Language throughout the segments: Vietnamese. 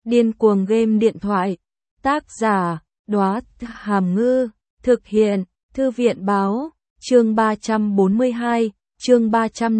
Điên cuồng game điện thoại. Tác giả, Đóa Hàm Ngư. Thực hiện, Thư viện báo. Chương 342, chương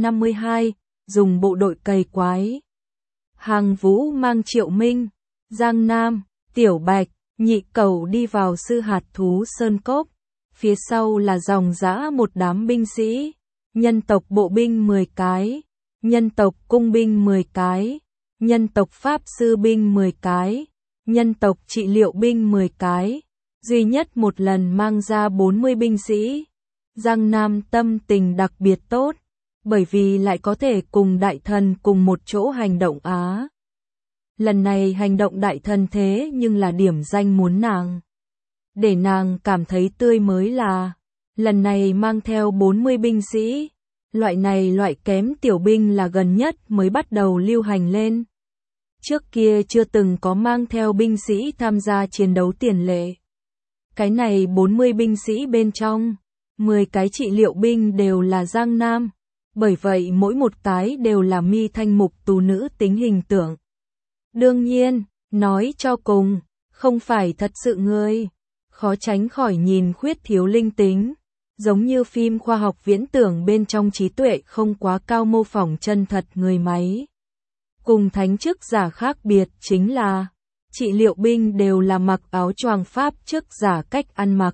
352, dùng bộ đội cày quái. Hàng Vũ mang Triệu Minh, Giang Nam, Tiểu Bạch, Nhị Cẩu đi vào sư hạt thú Sơn Cốc. Phía sau là dòng dã một đám binh sĩ, nhân tộc bộ binh 10 cái, nhân tộc cung binh 10 cái, nhân tộc pháp sư binh 10 cái, nhân tộc trị liệu binh 10 cái, duy nhất một lần mang ra 40 binh sĩ. Giang Nam tâm tình đặc biệt tốt, bởi vì lại có thể cùng đại thần cùng một chỗ hành động Á. Lần này hành động đại thần thế nhưng là điểm danh muốn nàng. Để nàng cảm thấy tươi mới là, lần này mang theo 40 binh sĩ, loại kém tiểu binh là gần nhất mới bắt đầu lưu hành lên. Trước kia chưa từng có mang theo binh sĩ tham gia chiến đấu tiền lệ. Cái này 40 binh sĩ bên trong, 10 cái trị liệu binh đều là Giang Nam, bởi vậy mỗi một cái đều là mi thanh mục tú nữ tính hình tượng. Đương nhiên, nói cho cùng, không phải thật sự người, khó tránh khỏi nhìn khuyết thiếu linh tính, giống như phim khoa học viễn tưởng bên trong trí tuệ không quá cao mô phỏng chân thật người máy. Cùng thánh chức giả khác biệt chính là, trị liệu binh đều là mặc áo choàng pháp chức giả cách ăn mặc,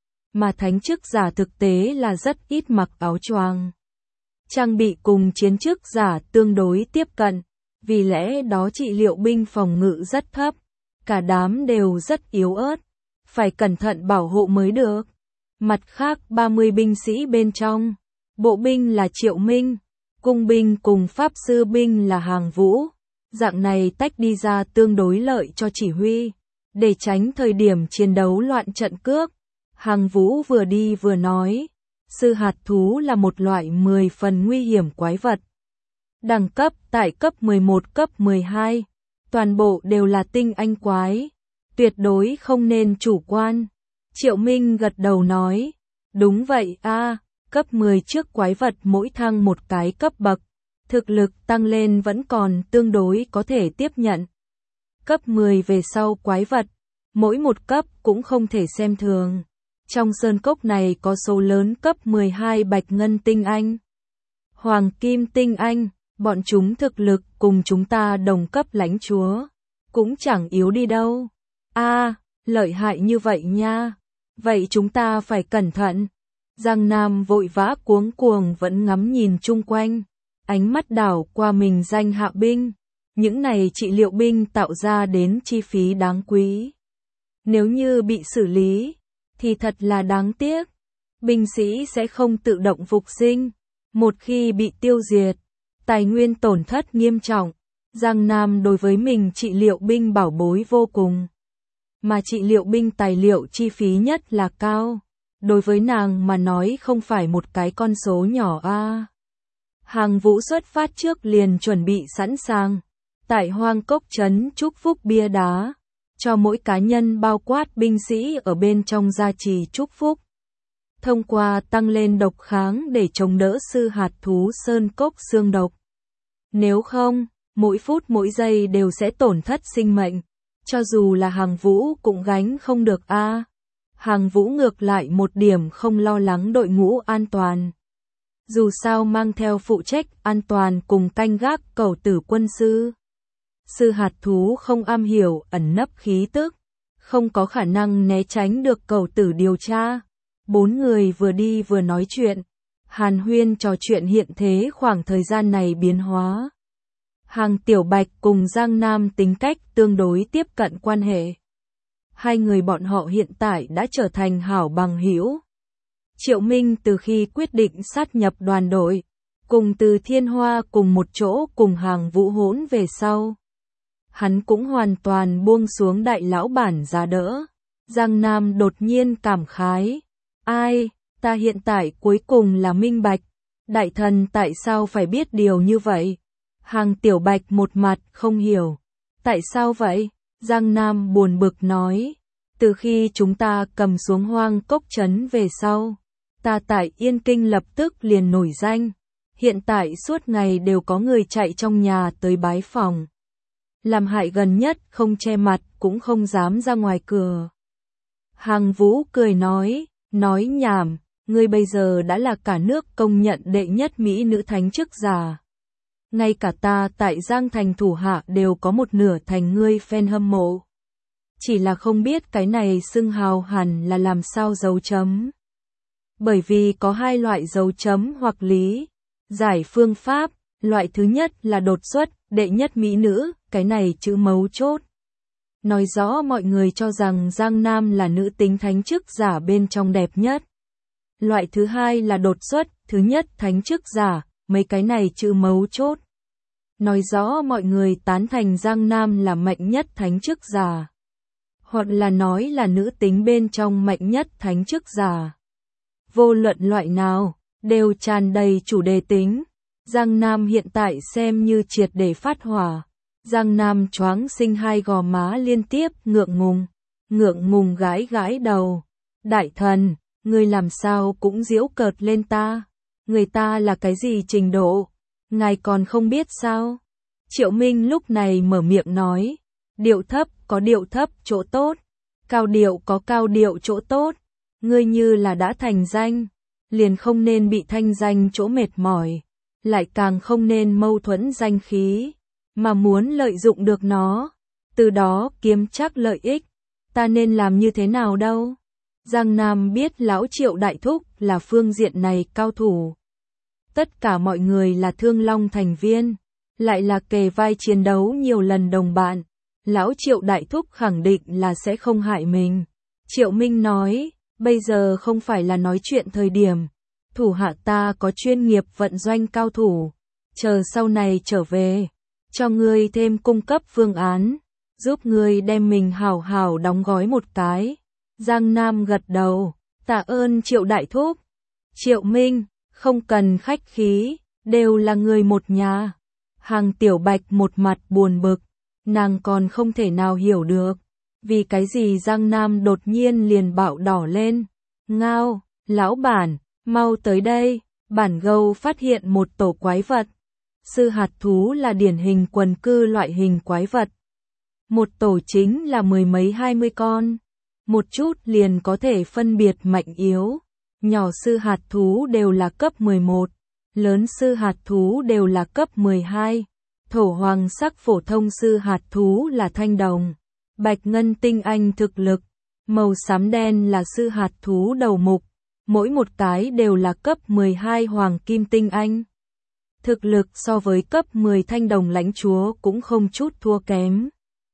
mà thánh chức giả thực tế là rất ít mặc áo choàng. Trang bị cùng chiến chức giả tương đối tiếp cận, vì lẽ đó trị liệu binh phòng ngự rất thấp, cả đám đều rất yếu ớt, phải cẩn thận bảo hộ mới được. Mặt khác 30 binh sĩ bên trong, bộ binh là Triệu Minh, cung binh cùng pháp sư binh là Hàng Vũ, dạng này tách đi ra tương đối lợi cho chỉ huy, để tránh thời điểm chiến đấu loạn trận cước. Hàng Vũ vừa đi vừa nói, sư hạt thú là một loại 10 phần nguy hiểm quái vật. Đẳng cấp tại cấp 11 cấp 12, toàn bộ đều là tinh anh quái, tuyệt đối không nên chủ quan. Triệu Minh gật đầu nói, đúng vậy a, cấp 10 trước quái vật mỗi thăng một cái cấp bậc, thực lực tăng lên vẫn còn tương đối có thể tiếp nhận. Cấp 10 về sau quái vật, mỗi một cấp cũng không thể xem thường. Trong sơn cốc này có số lớn cấp 12 bạch ngân tinh anh, hoàng kim tinh anh, bọn chúng thực lực cùng chúng ta đồng cấp lãnh chúa, cũng chẳng yếu đi đâu. A, lợi hại như vậy nha, vậy chúng ta phải cẩn thận. Giang Nam vội vã cuống cuồng vẫn ngắm nhìn chung quanh, ánh mắt đảo qua mình danh hạ binh, những này trị liệu binh tạo ra đến chi phí đáng quý. Nếu như bị xử lý, thì thật là đáng tiếc, binh sĩ sẽ không tự động phục sinh, một khi bị tiêu diệt, tài nguyên tổn thất nghiêm trọng. Giang Nam đối với mình trị liệu binh bảo bối vô cùng, mà trị liệu binh tài liệu chi phí nhất là cao, đối với nàng mà nói không phải một cái con số nhỏ a. Hàng Vũ xuất phát trước liền chuẩn bị sẵn sàng, tại Hoang Cốc trấn chúc phúc bia đá, cho mỗi cá nhân bao quát binh sĩ ở bên trong gia trì chúc phúc. Thông qua tăng lên độc kháng để chống đỡ sư hạt thú Sơn Cốc xương độc. Nếu không, mỗi phút mỗi giây đều sẽ tổn thất sinh mệnh, cho dù là Hàng Vũ cũng gánh không được a. Hàng Vũ ngược lại một điểm không lo lắng đội ngũ an toàn. Dù sao mang theo phụ trách an toàn cùng canh gác cẩu tử quân sư. Sư hạt thú không am hiểu ẩn nấp khí tức, không có khả năng né tránh được cẩu tử điều tra. 4 người vừa đi vừa nói chuyện, hàn huyên trò chuyện hiện thế khoảng thời gian này biến hóa. Hàng Tiểu Bạch cùng Giang Nam tính cách tương đối tiếp cận quan hệ. Hai người bọn họ hiện tại đã trở thành hảo bằng hữu. Triệu Minh từ khi quyết định sát nhập đoàn đội, cùng Từ Thiên Hoa cùng một chỗ cùng Hàng Vũ hỗn về sau, hắn cũng hoàn toàn buông xuống đại lão bản giá đỡ. Giang Nam đột nhiên cảm khái, ai, ta hiện tại cuối cùng là minh bạch, đại thần tại sao phải biết điều như vậy? Hàng Tiểu Bạch một mặt không hiểu, tại sao vậy? Giang Nam buồn bực nói, từ khi chúng ta cầm xuống Hoang Cốc trấn về sau, ta tại Yên Kinh lập tức liền nổi danh, hiện tại suốt ngày đều có người chạy trong nhà tới bái phòng. làm hại gần nhất không che mặt cũng không dám ra ngoài cửa. Hàng Vũ cười nói nhảm, ngươi bây giờ đã là cả nước công nhận đệ nhất mỹ nữ thánh chức giả. Ngay cả ta tại Giang Thành thủ hạ đều có một nửa thành ngươi fan hâm mộ. Chỉ là không biết cái này xưng hào hẳn là làm sao dấu chấm. Bởi vì có hai loại dấu chấm hoặc lý giải phương pháp, loại thứ nhất là đột xuất, đệ nhất mỹ nữ, cái này chữ mấu chốt. Nói rõ mọi người cho rằng Giang Nam là nữ tính thánh chức giả bên trong đẹp nhất. Loại thứ hai là đột xuất, thứ nhất thánh chức giả, mấy cái này chữ mấu chốt. Nói rõ mọi người tán thành Giang Nam là mạnh nhất thánh chức giả. Hoặc là nói là nữ tính bên trong mạnh nhất thánh chức giả. Vô luận loại nào, đều tràn đầy chủ đề tính. Giang Nam hiện tại xem như triệt để phát hỏa. Giang Nam choáng sinh hai gò má liên tiếp, ngượng ngùng gãi đầu. Đại thần, ngươi làm sao cũng giễu cợt lên ta. Người ta là cái gì trình độ? Ngài còn không biết sao? Triệu Minh lúc này mở miệng nói. Điệu thấp có điệu thấp chỗ tốt. Cao điệu có cao điệu chỗ tốt. Ngươi như là đã thành danh. Liền không nên bị thanh danh chỗ mệt mỏi. Lại càng không nên mâu thuẫn danh khí. Mà muốn lợi dụng được nó. Từ đó kiếm chắc lợi ích. Ta nên làm như thế nào đâu? Giang Nam biết lão Triệu đại thúc là phương diện này cao thủ. Tất cả mọi người là Thương Long thành viên. Lại là kề vai chiến đấu nhiều lần đồng bạn. Lão Triệu đại thúc khẳng định là sẽ không hại mình. Triệu Minh nói, bây giờ không phải là nói chuyện thời điểm. Thủ hạ ta có chuyên nghiệp vận doanh cao thủ. Chờ sau này trở về. Cho ngươi thêm cung cấp phương án. Giúp ngươi đem mình hảo hảo đóng gói một cái. Giang Nam gật đầu. Tạ ơn Triệu đại thúc. Triệu Minh, không cần khách khí. Đều là người một nhà. Hàng Tiểu Bạch một mặt buồn bực. Nàng còn không thể nào hiểu được. Vì cái gì Giang Nam đột nhiên liền bạo đỏ lên. Ngao, lão bản, mau tới đây. Bản gâu phát hiện một tổ quái vật. Sư hạt thú là điển hình quần cư loại hình quái vật. Một tổ chính là mười mấy 20 con. Một chút liền có thể phân biệt mạnh yếu. Nhỏ sư hạt thú đều là cấp 11. Lớn sư hạt thú đều là cấp 12. Thổ hoàng sắc phổ thông sư hạt thú là thanh đồng. Bạch ngân tinh anh thực lực. Màu xám đen là sư hạt thú đầu mục. Mỗi một cái đều là cấp 12 hoàng kim tinh anh. Thực lực so với cấp 10 thanh đồng lãnh chúa cũng không chút thua kém.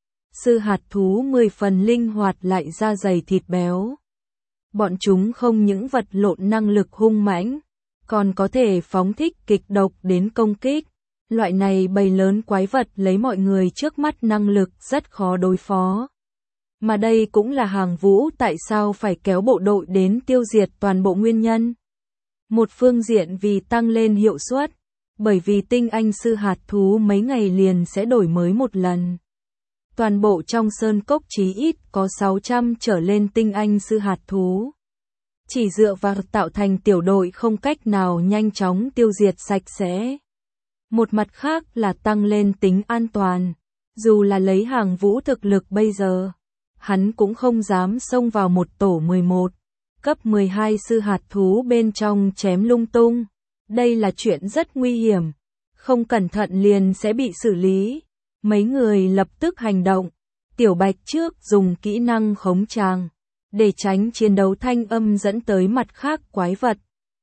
Sư hạt thú 10 phần linh hoạt lại da dày thịt béo. Bọn chúng không những vật lộn năng lực hung mãnh, còn có thể phóng thích kịch độc đến công kích. Loại này bầy lớn quái vật lấy mọi người trước mắt năng lực rất khó đối phó. Mà đây cũng là Hàng Vũ tại sao phải kéo bộ đội đến tiêu diệt toàn bộ nguyên nhân. Một phương diện vì tăng lên hiệu suất, bởi vì tinh anh sư hạt thú mấy ngày liền sẽ đổi mới một lần. Toàn bộ trong sơn cốc chí ít có 600 trở lên tinh anh sư hạt thú. Chỉ dựa vào tạo thành tiểu đội không cách nào nhanh chóng tiêu diệt sạch sẽ. Một mặt khác là tăng lên tính an toàn. Dù là lấy Hàng Vũ thực lực bây giờ, hắn cũng không dám xông vào một tổ 11, cấp 12 sư hạt thú bên trong chém lung tung. Đây là chuyện rất nguy hiểm. Không cẩn thận liền sẽ bị xử lý. Mấy người lập tức hành động. Tiểu Bạch trước dùng kỹ năng khống tràng, để tránh chiến đấu thanh âm dẫn tới mặt khác quái vật.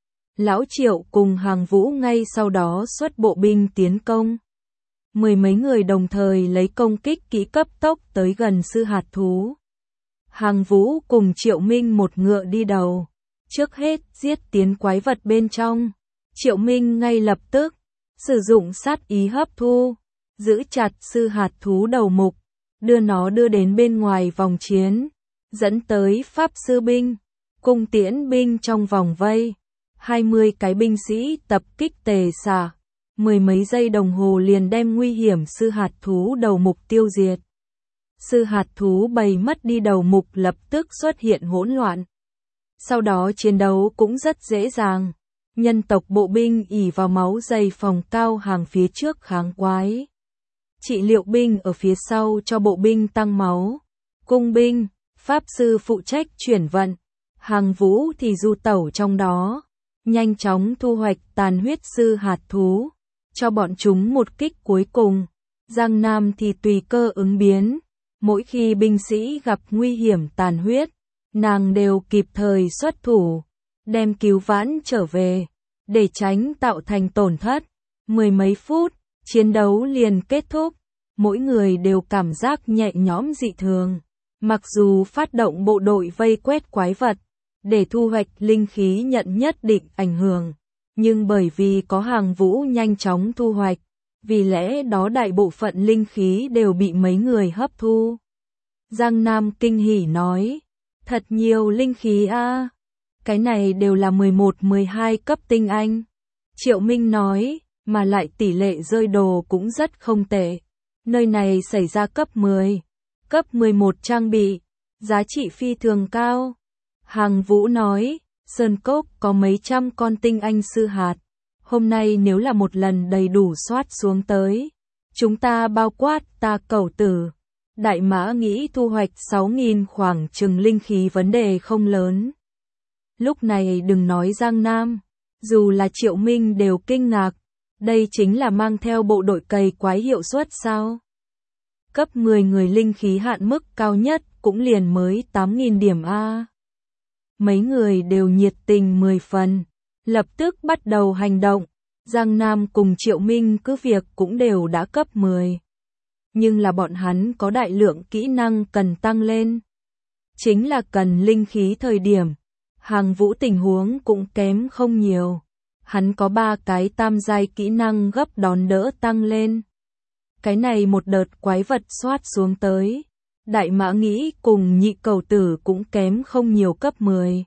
Lão Triệu cùng Hàng Vũ ngay sau đó xuất bộ binh tiến công. Mười mấy người đồng thời lấy công kích kỹ cấp tốc tới gần sư hạt thú. Hàng Vũ cùng Triệu Minh một ngựa đi đầu. Trước hết giết tiến quái vật bên trong. Triệu Minh ngay lập tức sử dụng sát ý hấp thu, giữ chặt sư hạt thú đầu mục, đưa nó đưa đến bên ngoài vòng chiến, dẫn tới pháp sư binh, cung tiễn binh trong vòng vây. 20 cái binh sĩ tập kích tề xạ, mười mấy giây đồng hồ liền đem nguy hiểm sư hạt thú đầu mục tiêu diệt. Sư hạt thú bầy mất đi đầu mục lập tức xuất hiện hỗn loạn. Sau đó chiến đấu cũng rất dễ dàng. Nhân tộc bộ binh ỷ vào máu dày phòng cao hàng phía trước kháng quái. trị liệu binh ở phía sau cho bộ binh tăng máu. Cung binh, pháp sư phụ trách chuyển vận, Hàng Vũ thì du tẩu trong đó, nhanh chóng thu hoạch tàn huyết sư hạt thú, cho bọn chúng một kích cuối cùng. Giang Nam thì tùy cơ ứng biến, mỗi khi binh sĩ gặp nguy hiểm tàn huyết, nàng đều kịp thời xuất thủ, đem cứu vãn trở về, để tránh tạo thành tổn thất. Mười mấy phút, chiến đấu liền kết thúc, mỗi người đều cảm giác nhẹ nhõm dị thường. Mặc dù phát động bộ đội vây quét quái vật, để thu hoạch linh khí nhận nhất định ảnh hưởng, nhưng bởi vì có Hàng Vũ nhanh chóng thu hoạch, vì lẽ đó đại bộ phận linh khí đều bị mấy người hấp thu. Giang Nam kinh hỉ nói, thật nhiều linh khí a, cái này đều là 11-12 cấp tinh anh. Triệu Minh nói, mà lại tỷ lệ rơi đồ cũng rất không tệ. Nơi này xảy ra cấp 10, cấp 11 trang bị, giá trị phi thường cao. Hàng Vũ nói, Sơn Cốc có mấy trăm con tinh anh sư hạt. Hôm nay nếu là một lần đầy đủ soát xuống tới, chúng ta bao quát ta Cẩu Tử, Đại Mã nghĩ thu hoạch 6.000 khoảng chừng linh khí vấn đề không lớn. Lúc này đừng nói Giang Nam, dù là Triệu Minh đều kinh ngạc, đây chính là mang theo bộ đội cày quái hiệu suất sao? Cấp 10 người linh khí hạn mức cao nhất cũng liền mới 8.000 điểm A. Mấy người đều nhiệt tình 10 phần, lập tức bắt đầu hành động. Giang Nam cùng Triệu Minh cứ việc cũng đều đã cấp 10. Nhưng là bọn hắn có đại lượng kỹ năng cần tăng lên. Chính là cần linh khí thời điểm. Hàng Vũ tình huống cũng kém không nhiều. Hắn có 3 cái tam giai kỹ năng gấp đón đỡ tăng lên. Cái này một đợt quái vật soát xuống tới. Đại Mã Nghĩ cùng Nhị Cẩu Tử cũng kém không nhiều cấp 10.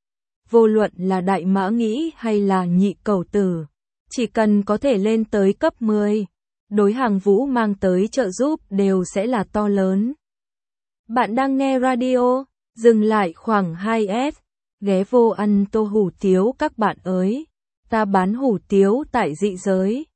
Vô luận là Đại Mã Nghĩ hay là Nhị Cẩu Tử, chỉ cần có thể lên tới cấp 10, đối Hàng Vũ mang tới trợ giúp đều sẽ là to lớn. Bạn đang nghe radio, dừng lại khoảng 2S, ghé vô ăn tô hủ tiếu các bạn ơi. Ta bán hủ tiếu tại dị giới.